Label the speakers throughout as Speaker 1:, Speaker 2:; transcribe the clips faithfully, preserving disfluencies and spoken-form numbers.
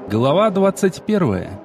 Speaker 1: Глава двадцать первая.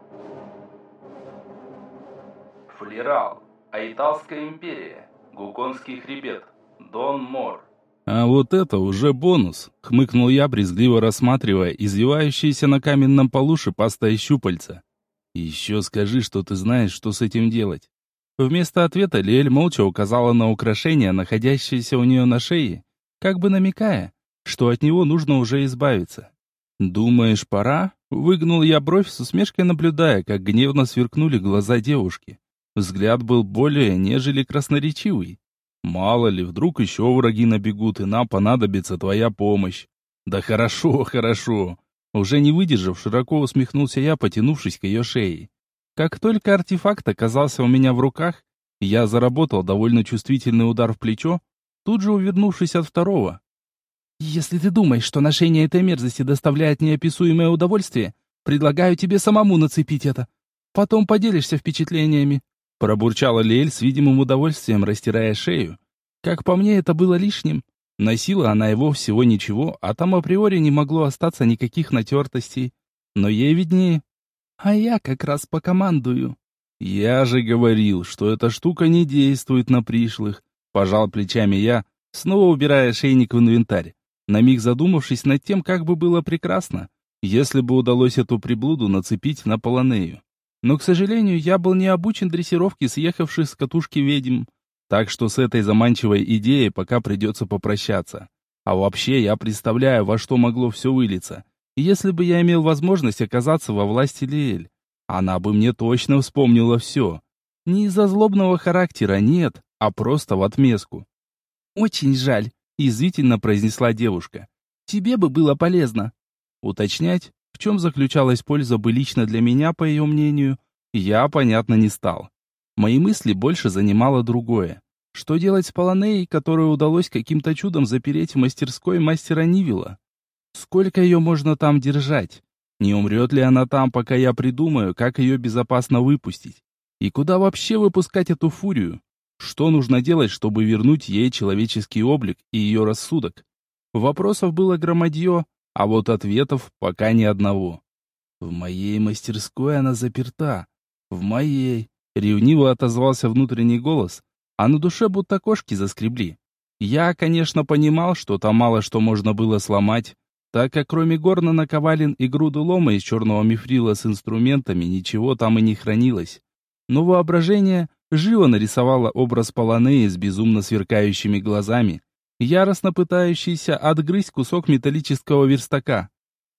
Speaker 2: Флерал. Айталская империя. Гуконский хребет. Дон Мор.
Speaker 1: А вот это уже бонус, хмыкнул я, брезгливо рассматривая извивающиеся на каменном полу шипастое щупальца. Еще скажи, что ты знаешь, что с этим делать. Вместо ответа Лиэль молча указала на украшение, находящееся у нее на шее, как бы намекая, что от него нужно уже избавиться. «Думаешь, пора?» — выгнул я бровь с усмешкой, наблюдая, как гневно сверкнули глаза девушки. Взгляд был более, нежели красноречивый. «Мало ли, вдруг еще враги набегут, и нам понадобится твоя помощь». «Да хорошо, хорошо». Уже не выдержав, широко усмехнулся я, потянувшись к ее шее. Как только артефакт оказался у меня в руках, я заработал довольно чувствительный удар в плечо, тут же увернувшись от второго. «Если ты думаешь, что ношение этой мерзости доставляет неописуемое удовольствие, предлагаю тебе самому нацепить это. Потом поделишься впечатлениями», — пробурчала Лиэль с видимым удовольствием, растирая шею. Как по мне, это было лишним. Носила она его всего ничего, а там априори не могло остаться никаких натертостей. Но ей виднее. А я как раз покомандую. «Я же говорил, что эта штука не действует на пришлых», — пожал плечами я, снова убирая шейник в инвентарь, на миг задумавшись над тем, как бы было прекрасно, если бы удалось эту приблуду нацепить на Полонею. Но, к сожалению, я был не обучен дрессировке съехавших с катушки ведьм, так что с этой заманчивой идеей пока придется попрощаться. А вообще, я представляю, во что могло все вылиться, если бы я имел возможность оказаться во власти Лиэль. Она бы мне точно вспомнила все. Не из-за злобного характера, нет, а просто в отместку. «Очень жаль», — язвительно произнесла девушка. «Тебе бы было полезно». Уточнять, в чем заключалась польза бы лично для меня, по ее мнению, я, понятно, не стал. Мои мысли больше занимало другое. Что делать с Полонеей, которую удалось каким-то чудом запереть в мастерской мастера Нивила? Сколько ее можно там держать? Не умрет ли она там, пока я придумаю, как ее безопасно выпустить? И куда вообще выпускать эту фурию? Что нужно делать, чтобы вернуть ей человеческий облик и ее рассудок? Вопросов было громадье, а вот ответов пока ни одного. В моей мастерской она заперта. В моей. Ревниво отозвался внутренний голос, а на душе будто кошки заскребли. Я, конечно, понимал, что там мало что можно было сломать, так как кроме горна наковален и груды лома из черного мифрила с инструментами ничего там и не хранилось. Но воображение живо нарисовало образ Полонеи с безумно сверкающими глазами, яростно пытающейся отгрызть кусок металлического верстака.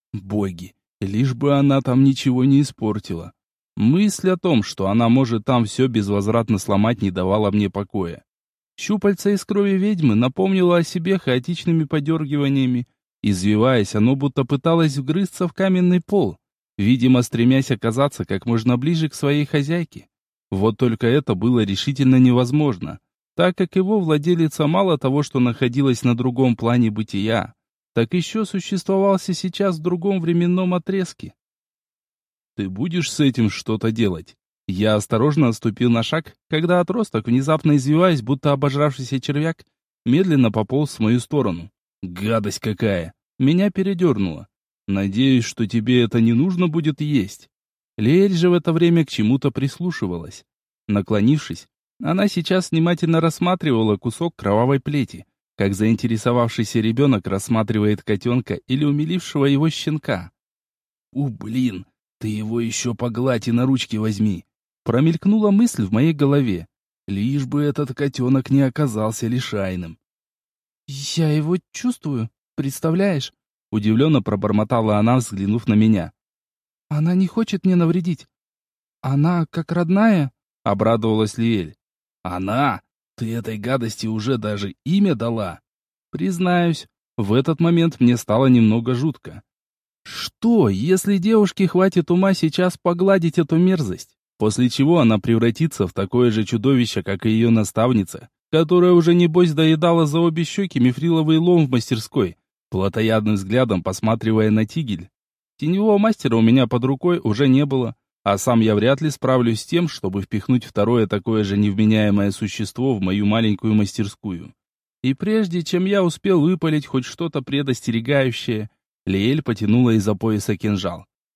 Speaker 1: Боги, лишь бы она там ничего не испортила. Мысль о том, что она может там все безвозвратно сломать, не давала мне покоя. Щупальце из крови ведьмы напомнило о себе хаотичными подергиваниями. Извиваясь, оно будто пыталось вгрызться в каменный пол, видимо, стремясь оказаться как можно ближе к своей хозяйке. Вот только это было решительно невозможно, так как его владелица мало того, что находилась на другом плане бытия, так еще существовался сейчас в другом временном отрезке. «Ты будешь с этим что-то делать?» Я осторожно отступил на шаг, когда отросток, внезапно извиваясь, будто обожравшийся червяк, медленно пополз в мою сторону. «Гадость какая!» Меня передернуло. «Надеюсь, что тебе это не нужно будет есть». Лиэль же в это время к чему-то прислушивалась. Наклонившись, она сейчас внимательно рассматривала кусок кровавой плети, как заинтересовавшийся ребенок рассматривает котенка или умилившего его щенка. «У, блин, ты его еще погладь и на ручки возьми!» Промелькнула мысль в моей голове. Лишь бы этот котенок не оказался лишайным. «Я его чувствую, представляешь?» Удивленно пробормотала она, взглянув на меня. «Она не хочет мне навредить. Она как родная?» — обрадовалась Лиэль. «Она? Ты этой гадости уже даже имя дала?» Признаюсь, в этот момент мне стало немного жутко. Что, если девушке хватит ума сейчас погладить эту мерзость, после чего она превратится в такое же чудовище, как и ее наставница, которая уже небось доедала за обе щеки мифриловый лом в мастерской, плотоядным взглядом посматривая на тигель? Теневого мастера у меня под рукой уже не было, а сам я вряд ли справлюсь с тем, чтобы впихнуть второе такое же невменяемое существо в мою маленькую мастерскую. И прежде чем я успел выпалить хоть что-то предостерегающее, Лиэль потянула из-за пояса кинжал.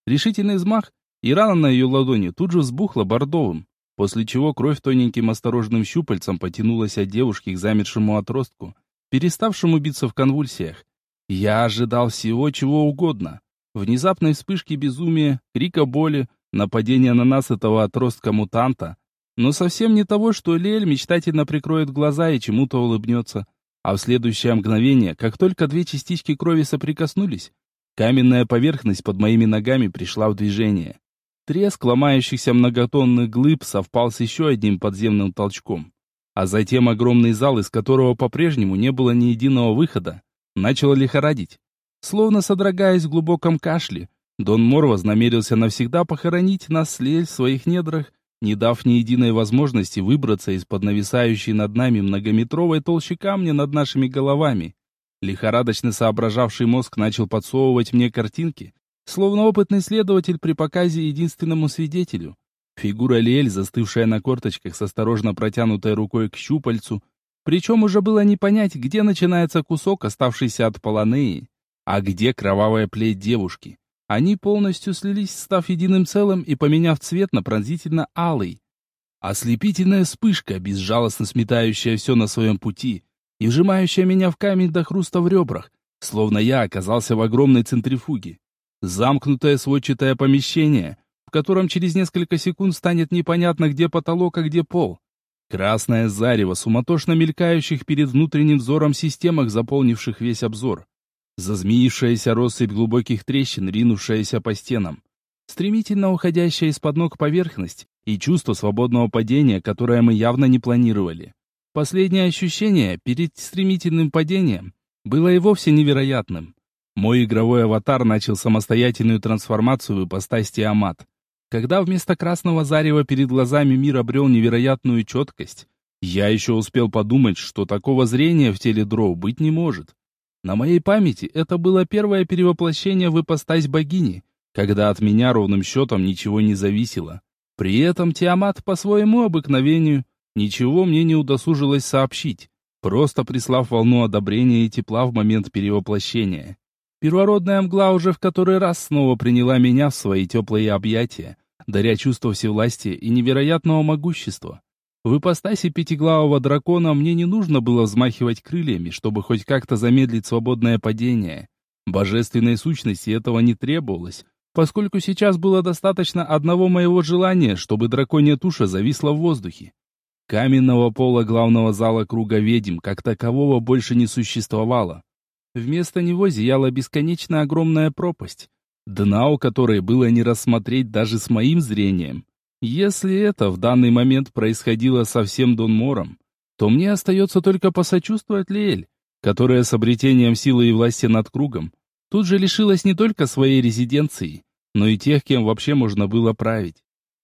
Speaker 1: Решительный взмах, и рана на ее ладони тут же взбухла бордовым, после чего кровь тоненьким осторожным щупальцем потянулась от девушки к замершему отростку, переставшему биться в конвульсиях. Я ожидал всего чего угодно. Внезапной вспышки безумия, крика боли, нападения на нас этого отростка-мутанта, но совсем не того, что Лиэль мечтательно прикроет глаза и чему-то улыбнется. А в следующее мгновение, как только две частички крови соприкоснулись, каменная поверхность под моими ногами пришла в движение. Треск ломающихся многотонных глыб совпал с еще одним подземным толчком. А затем огромный зал, из которого по-прежнему не было ни единого выхода, начал лихорадить. Словно содрогаясь в глубоком кашле, Дон Мор вознамерился навсегда похоронить нас с Лиэль в своих недрах, не дав ни единой возможности выбраться из-под нависающей над нами многометровой толщи камня над нашими головами. Лихорадочно соображавший мозг начал подсовывать мне картинки, словно опытный следователь при показе единственному свидетелю. Фигура Лиэль, застывшая на корточках с осторожно протянутой рукой к щупальцу, причем уже было не понять, где начинается кусок, оставшийся от полонеи, а где кровавая плеть девушки. Они полностью слились, став единым целым и поменяв цвет на пронзительно-алый. Ослепительная вспышка, безжалостно сметающая все на своем пути и вжимающая меня в камень до хруста в ребрах, словно я оказался в огромной центрифуге. Замкнутое сводчатое помещение, в котором через несколько секунд станет непонятно, где потолок, а где пол. Красное зарево, суматошно мелькающих перед внутренним взором системах, заполнивших весь обзор. Зазмеившаяся россыпь глубоких трещин, ринувшаяся по стенам. Стремительно уходящая из-под ног поверхность и чувство свободного падения, которое мы явно не планировали. Последнее ощущение перед стремительным падением было и вовсе невероятным. Мой игровой аватар начал самостоятельную трансформацию в ипостась Тиамат. Когда вместо красного зарева перед глазами мир обрел невероятную четкость, я еще успел подумать, что такого зрения в теле Дроу быть не может. На моей памяти это было первое перевоплощение в ипостась богини, когда от меня ровным счетом ничего не зависело. При этом Тиамат по своему обыкновению ничего мне не удосужилась сообщить, просто прислав волну одобрения и тепла в момент перевоплощения. Первородная мгла уже в который раз снова приняла меня в свои теплые объятия, даря чувство всевластия и невероятного могущества. В ипостаси пятиглавого дракона мне не нужно было взмахивать крыльями, чтобы хоть как-то замедлить свободное падение. Божественной сущности этого не требовалось, поскольку сейчас было достаточно одного моего желания, чтобы драконья туша зависла в воздухе. Каменного пола главного зала круга ведьм как такового больше не существовало. Вместо него зияла бесконечно огромная пропасть, дна у которой было не рассмотреть даже с моим зрением. Если это в данный момент происходило со всем Дон Мором, то мне остается только посочувствовать Лиэль, которая с обретением силы и власти над кругом тут же лишилась не только своей резиденции, но и тех, кем вообще можно было править.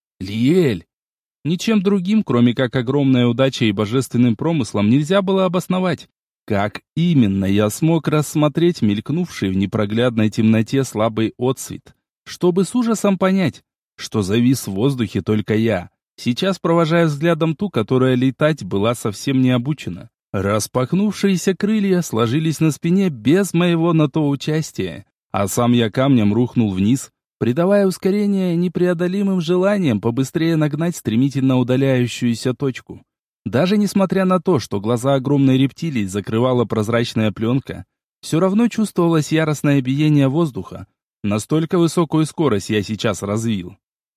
Speaker 1: Лиэль! Ничем другим, кроме как огромной удачей и божественным промыслом, нельзя было обосновать, как именно я смог рассмотреть мелькнувший в непроглядной темноте слабый отсвет, чтобы с ужасом понять, что завис в воздухе только я, сейчас провожая взглядом ту, которая летать была совсем не обучена. Распахнувшиеся крылья сложились на спине без моего на то участия, а сам я камнем рухнул вниз, придавая ускорение непреодолимым желанием побыстрее нагнать стремительно удаляющуюся точку. Даже несмотря на то, что глаза огромной рептилии закрывала прозрачная пленка, все равно чувствовалось яростное биение воздуха. Настолько высокую скорость я сейчас развил.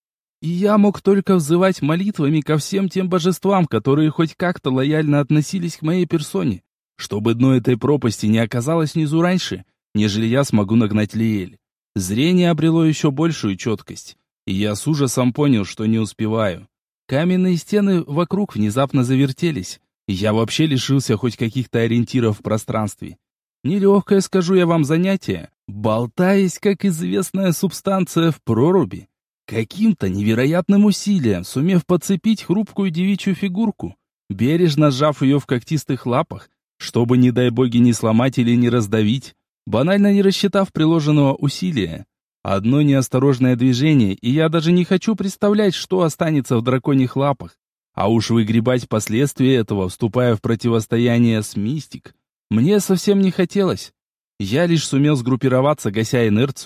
Speaker 1: И я мог только взывать молитвами ко всем тем божествам, которые хоть как-то лояльно относились к моей персоне, чтобы дно этой пропасти не оказалось внизу раньше, нежели я смогу нагнать Лиэль. Зрение обрело еще большую четкость, и я с ужасом понял, что не успеваю. Каменные стены вокруг внезапно завертелись, и я вообще лишился хоть каких-то ориентиров в пространстве. Нелегкое, скажу я вам, занятие, болтаясь, как известная субстанция в проруби. Каким-то невероятным усилием, сумев подцепить хрупкую девичью фигурку, бережно сжав ее в когтистых лапах, чтобы, не дай боги, не сломать или не раздавить, банально не рассчитав приложенного усилия. Одно неосторожное движение, и я даже не хочу представлять, что останется в драконьих лапах. А уж выгребать последствия этого, вступая в противостояние с Мистик, мне совсем не хотелось. Я лишь сумел сгруппироваться, гася инерцию,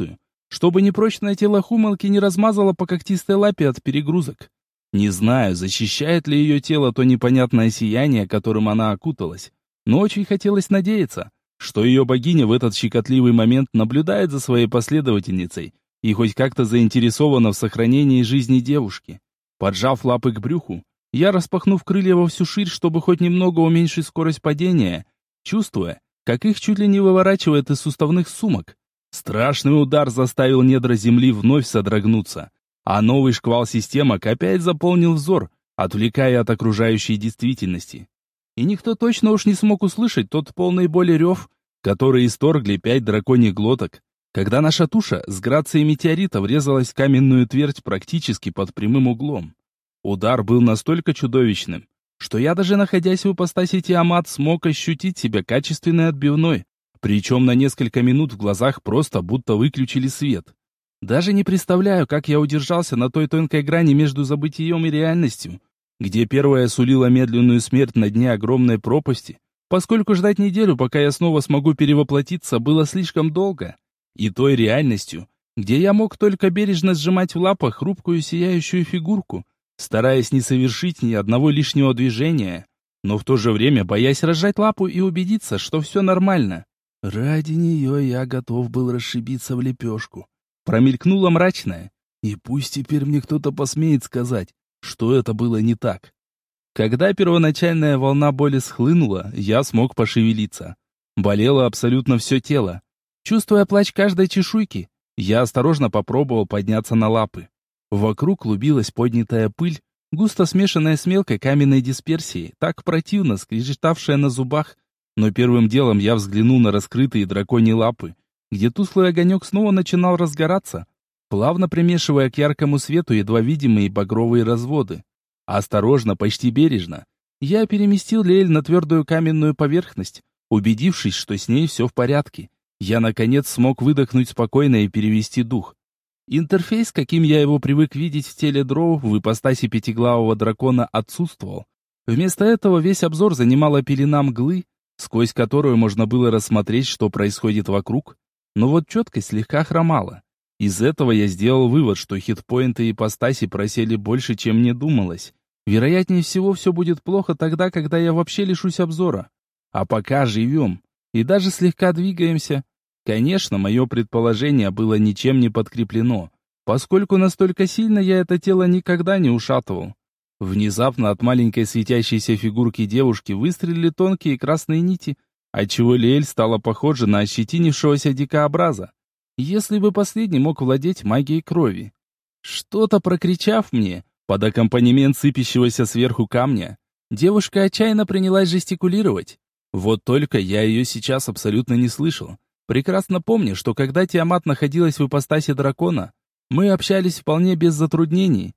Speaker 1: чтобы непрочное тело Хуманки не размазало по когтистой лапе от перегрузок. Не знаю, защищает ли ее тело то непонятное сияние, которым она окуталась, но очень хотелось надеяться, что ее богиня в этот щекотливый момент наблюдает за своей последовательницей и хоть как-то заинтересована в сохранении жизни девушки. Поджав лапы к брюху, я, распахнув крылья во всю ширь, чтобы хоть немного уменьшить скорость падения, чувствуя, как их чуть ли не выворачивает из суставных сумок. Страшный удар заставил недра земли вновь содрогнуться, а новый шквал системок опять заполнил взор, отвлекая от окружающей действительности. И никто точно уж не смог услышать тот полный боли рев, который исторгли пять драконьих глоток, когда наша туша с грацией метеорита врезалась в каменную твердь практически под прямым углом. Удар был настолько чудовищным, что я даже находясь в ипостаси Тиамат смог ощутить себя качественной отбивной, причем на несколько минут в глазах просто будто выключили свет. Даже не представляю, как я удержался на той тонкой грани между забытием и реальностью, где первая сулила медленную смерть на дне огромной пропасти, поскольку ждать неделю, пока я снова смогу перевоплотиться, было слишком долго, и той реальностью, где я мог только бережно сжимать в лапах хрупкую сияющую фигурку, стараясь не совершить ни одного лишнего движения, но в то же время боясь разжать лапу и убедиться, что все нормально. Ради нее я готов был расшибиться в лепешку. Промелькнуло мрачное, и пусть теперь мне кто-то посмеет сказать, что это было не так. Когда первоначальная волна боли схлынула, я смог пошевелиться. Болело абсолютно все тело. Чувствуя плач каждой чешуйки, я осторожно попробовал подняться на лапы. Вокруг клубилась поднятая пыль, густо смешанная с мелкой каменной дисперсией, так противно скрежетавшая на зубах, но первым делом я взглянул на раскрытые драконьи лапы, где тусклый огонек снова начинал разгораться, плавно примешивая к яркому свету едва видимые багровые разводы. Осторожно, почти бережно, я переместил Леэль на твердую каменную поверхность, убедившись, что с ней все в порядке. Я, наконец, смог выдохнуть спокойно и перевести дух. Интерфейс, каким я его привык видеть в теле дроу в ипостаси пятиглавого дракона, отсутствовал. Вместо этого весь обзор занимала пелена мглы, сквозь которую можно было рассмотреть, что происходит вокруг, но вот четкость слегка хромала. Из этого я сделал вывод, что хитпоинты ипостаси просели больше, чем мне думалось. Вероятнее всего, все будет плохо тогда, когда я вообще лишусь обзора. А пока живем. И даже слегка двигаемся. Конечно, мое предположение было ничем не подкреплено, поскольку настолько сильно я это тело никогда не ушатывал. Внезапно от маленькой светящейся фигурки девушки выстрелили тонкие красные нити, отчего Лиэль стала похожа на ощетинившегося дикообраза, если бы последний мог владеть магией крови. Что-то прокричав мне, под аккомпанемент сыпящегося сверху камня, девушка отчаянно принялась жестикулировать. Вот только я ее сейчас абсолютно не слышал. Прекрасно помню, что когда Тиамат находилась в ипостаси дракона, мы общались вполне без затруднений.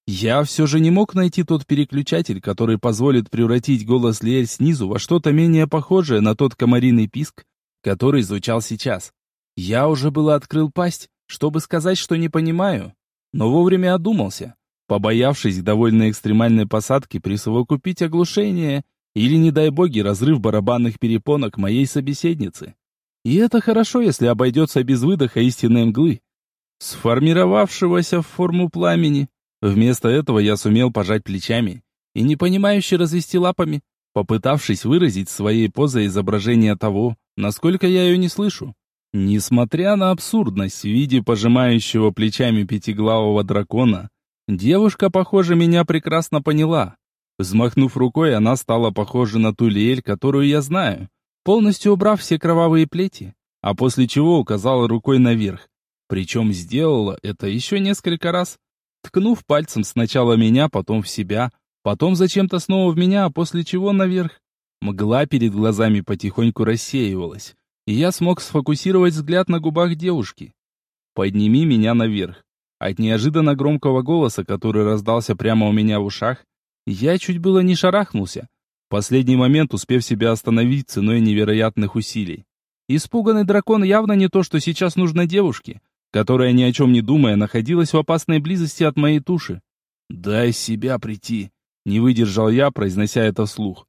Speaker 1: Я все же не мог найти тот переключатель, который позволит превратить голос Лиэль снизу во что-то менее похожее на тот комариный писк, который звучал сейчас. Я уже было открыл пасть, чтобы сказать, что не понимаю, но вовремя одумался, побоявшись к довольно экстремальной посадке присовокупить оглушение или, не дай боги, разрыв барабанных перепонок моей собеседницы. И это хорошо, если обойдется без выдоха истинной мглы, сформировавшегося в форму пламени. Вместо этого я сумел пожать плечами и непонимающе развести лапами, попытавшись выразить своей позой изображение того, насколько я ее не слышу. Несмотря на абсурдность в виде пожимающего плечами пятиглавого дракона, девушка, похоже, меня прекрасно поняла. Взмахнув рукой, она стала похожа на ту Лиэль, которую я знаю, полностью убрав все кровавые плети, а после чего указала рукой наверх. Причем сделала это еще несколько раз, ткнув пальцем сначала меня, потом в себя, потом зачем-то снова в меня, а после чего наверх. Мгла перед глазами потихоньку рассеивалась, и я смог сфокусировать взгляд на губах девушки. «Подними меня наверх». От неожиданно громкого голоса, который раздался прямо у меня в ушах, я чуть было не шарахнулся, в последний момент успев себя остановить ценой невероятных усилий. Испуганный дракон явно не то, что сейчас нужно девушке, которая, ни о чем не думая, находилась в опасной близости от моей туши. «Дай себя прийти», — не выдержал я, произнося это вслух.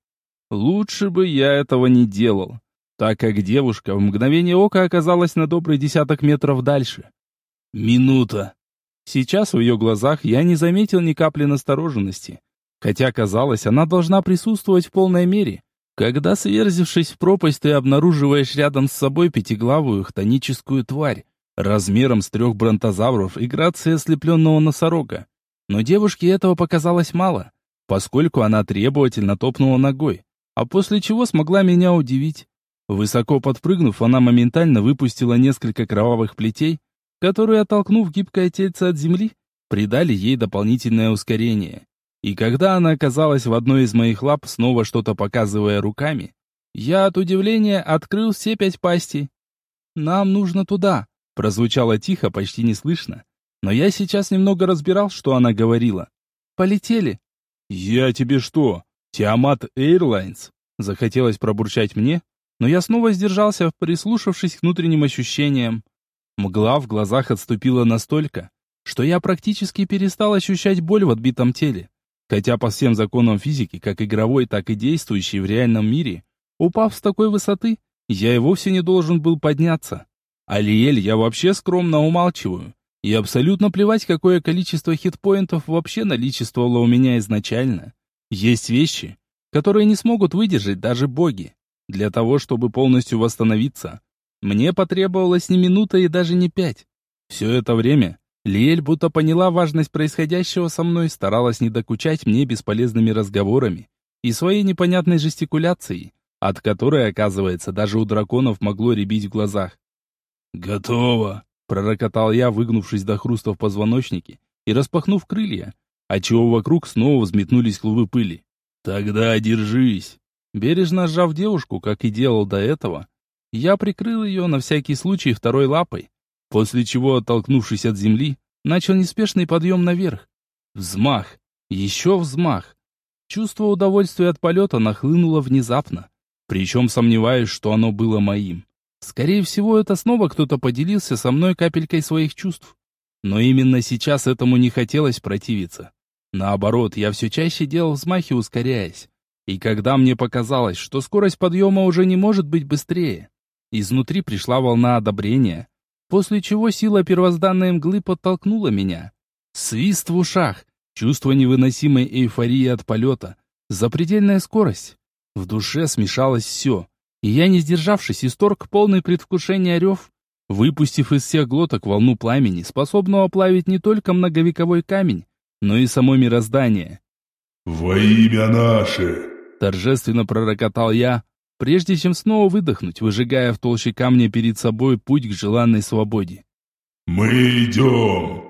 Speaker 1: Лучше бы я этого не делал, так как девушка в мгновение ока оказалась на добрый десяток метров дальше. Минута. Сейчас в ее глазах я не заметил ни капли настороженности. Хотя, казалось, она должна присутствовать в полной мере. Когда, сверзившись в пропасть, ты обнаруживаешь рядом с собой пятиглавую хтоническую тварь, размером с трех бронтозавров и грацией ослепленного носорога. Но девушке этого показалось мало, поскольку она требовательно топнула ногой, а после чего смогла меня удивить. Высоко подпрыгнув, она моментально выпустила несколько кровавых плетей, которые, оттолкнув гибкое тельце от земли, придали ей дополнительное ускорение. И когда она оказалась в одной из моих лап, снова что-то показывая руками, я от удивления открыл все пять пастей. «Нам нужно туда», — прозвучало тихо, почти неслышно. Но я сейчас немного разбирал, что она говорила. «Полетели». «Я тебе что, Тиамат Эйрлайнс?» Захотелось пробурчать мне, но я снова сдержался, прислушавшись к внутренним ощущениям. Мгла в глазах отступила настолько, что я практически перестал ощущать боль в отбитом теле. Хотя по всем законам физики, как игровой, так и действующей в реальном мире, упав с такой высоты, я и вовсе не должен был подняться. А Лиэль я вообще скромно умалчиваю. И абсолютно плевать, какое количество хитпоинтов вообще наличествовало у меня изначально. Есть вещи, которые не смогут выдержать даже боги. Для того, чтобы полностью восстановиться, мне потребовалось не минута и даже не пять. Все это время Лиэль будто поняла важность происходящего со мной, старалась не докучать мне бесполезными разговорами и своей непонятной жестикуляцией, от которой, оказывается, даже у драконов могло рябить в глазах. «Готово!» — пророкотал я, выгнувшись до хруста в позвоночнике и распахнув крылья, отчего вокруг снова взметнулись клубы пыли. «Тогда держись!» Бережно сжав девушку, как и делал до этого, я прикрыл ее на всякий случай второй лапой, после чего, оттолкнувшись от земли, начал неспешный подъем наверх. Взмах, еще взмах. Чувство удовольствия от полета нахлынуло внезапно, причем сомневаюсь, что оно было моим. Скорее всего, это снова кто-то поделился со мной капелькой своих чувств. Но именно сейчас этому не хотелось противиться. Наоборот, я все чаще делал взмахи, ускоряясь. И когда мне показалось, что скорость подъема уже не может быть быстрее, изнутри пришла волна одобрения, после чего сила первозданной мглы подтолкнула меня. Свист в ушах, чувство невыносимой эйфории от полета, запредельная скорость. В душе смешалось все, и я, не сдержавшись, исторг полный предвкушения рев, выпустив из всех глоток волну пламени, способного оплавить не только многовековой камень, но и само мироздание.
Speaker 3: «Во имя наше!» —
Speaker 1: торжественно пророкотал я, прежде чем снова выдохнуть, выжигая в толще камня перед собой путь к желанной свободе.
Speaker 3: «Мы идем!»